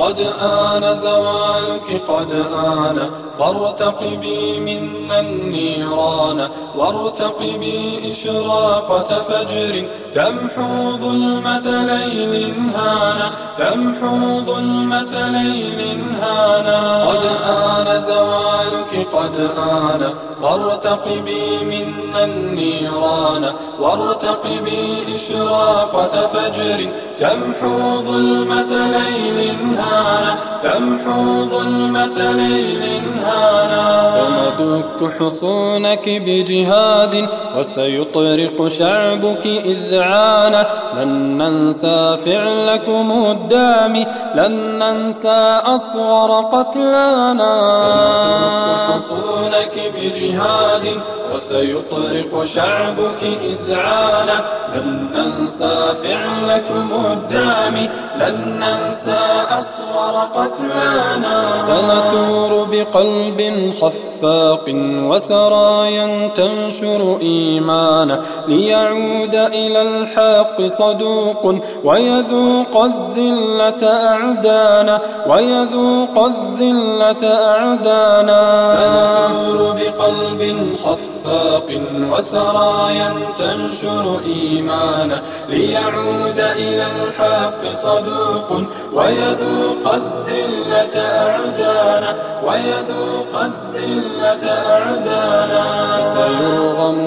قد آن زوالك قد آن فارتقبي منا النيران وارتقبي إشراقة فجر تمحو ظلمة ليل هانا تمحو ظلمة ليل هانا قد آن زوالك قد آن فارتقبي منا النيران وارتقبي إشراقة فجر تمحو ظلمة ليل هانا تمحو ظلمة ليل هانا سندك حصونك بجهاد وسيطرق شعبك إذعانا لن ننسى فعلكم الدامي لن ننسى أصغر قتلانا سندك حصونك بجهاد وسيطرق شعبك إذعانا لن ننسى فعلكم الدامي لن ننسى أصغر قتلانا سنثور بقلب خفاق وسرايا تنشر إيمانا ليعود إلى الحق صدوق ويذوق الذلة أعدانا ويذوق الذلة أعدانا سنثور بقلب خفاق وسرايا تنشر إيمانا ليعود إلى الحق صدوق ويذوق الذلة أعدانا ويذوق الذلة أعدانا سيرغم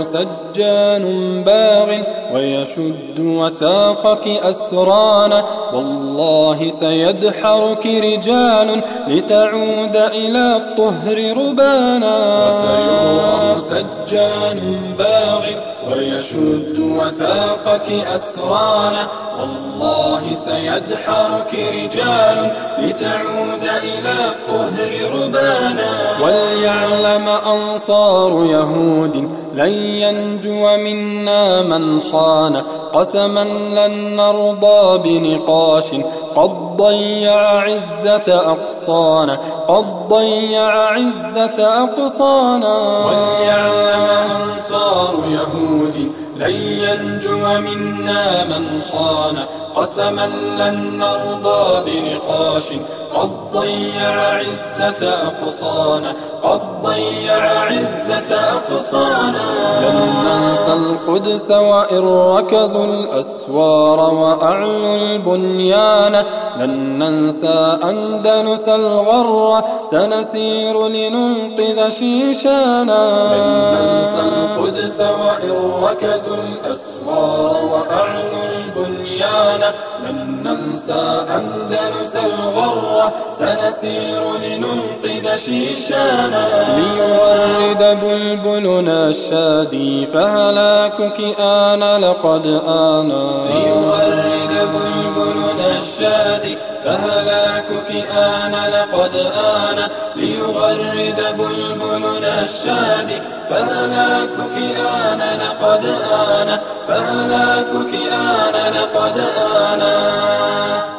سجان باغ ويشد وثاقك أسرانا والله سيدحرك رجال لتعود إلى الطهر ربانا سيرغم سجان باغ ويشد وثاقك أسرانا والله سيدحرك رجال لتعود إلى الطهر ربانا وليعلم أنصار يهود لن ينجو منا من خان قسما لن نرضى بنقاش قد ضيع عزة أقصانا قد ضيع عزة أقصانا وليعلم أنصار يهود لن ينجو منا من خان قسما لن نرضى بنقاش قد ضيع عزة أقصانا قد ضيع عزة أقصانا لن ننسى القدس وإن ركزوا الأسوار وأعلوا البنيان لن ننسى أندلس الغر سنسير لننقذ شيشانا لن ننسى القدس وإن ركزوا الأسوار وأعلوا البنيان لن ننسى أندلس الغر سنسير لننقذ شيشانا ليغرد بلبلنا الشادي فهلاكك آن لقد آنا ليغرد بلبلنا الشادي فهلاكك آن لقد آن ليغرد بلبلنا الشادي فهلاكك آن لقد آن فهلاكك آن لقد آن